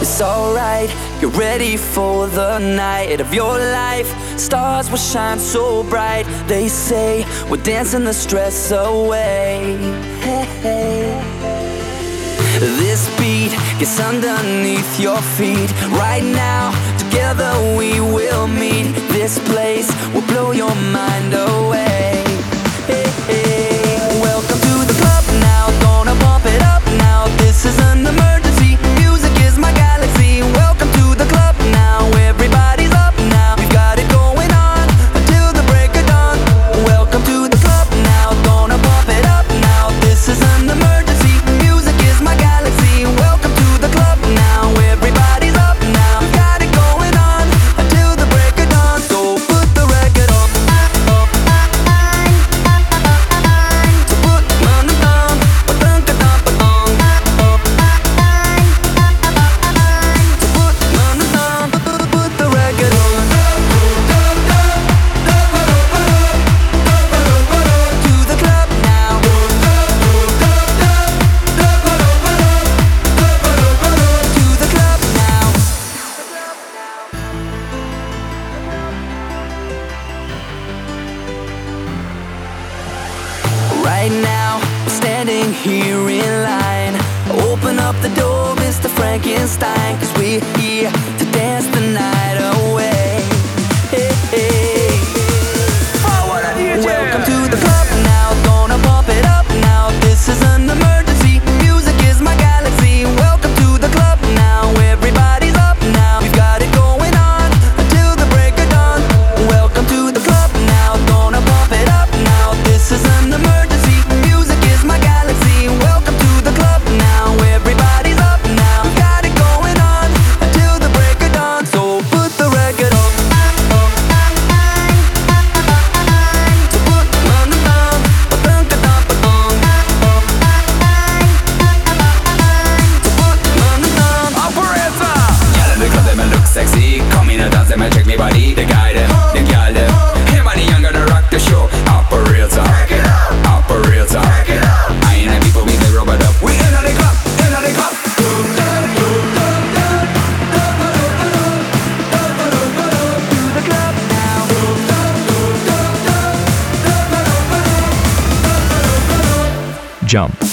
It's alright, get ready for the night of your life. Stars will shine so bright. They say we're dancing the stress away. Hey, hey. This beat gets underneath your feet. Right now, together we will meet. This place will blow your mind away. Hey, hey. Welcome to the club now, gonna bump it up now. This is an emergency, music is my galaxy. Welcome to the club now, everybody's up now. We've got it going on until the break of dawn. Welcome to the club now, gonna bump it up now. This is an emergency, music is my galaxy. Welcome to the club now, everybody's up now. We've got it going on until the break of dawn. So put the record on. So put on the thumb, ba-dum-ka-dum-ba-dum. So put on the thumb, put the record on. To the club now. To the club now. Right now, we're standing here in line. Open up the door, Mr. Frankenstein, 'cause we're here to dance the night away. Hey, hey. Welcome to the club now, gonna bump it up now. This is an emergency, music is my galaxy. Welcome to the club now, everybody's up now. We've got it going on until the break of dawn. Welcome to the club now, gonna bump it up now. This is an emergency, music is my galaxy. Welcome to the club now, everybody's up now. We've got it going on until the break of dawn. So put the record on. So put on the thumb, ba-dum-ka-dum-ba-dum. So put on the thumb. Operator! Y'all in the club, them look sexy. Come in and dance, them and check me body. The guy them, the girl them. Him and the young gonna rock the show. Operator, operator. I ain't the people we can rub it up. We in the club, in the club. To the club now. Jump.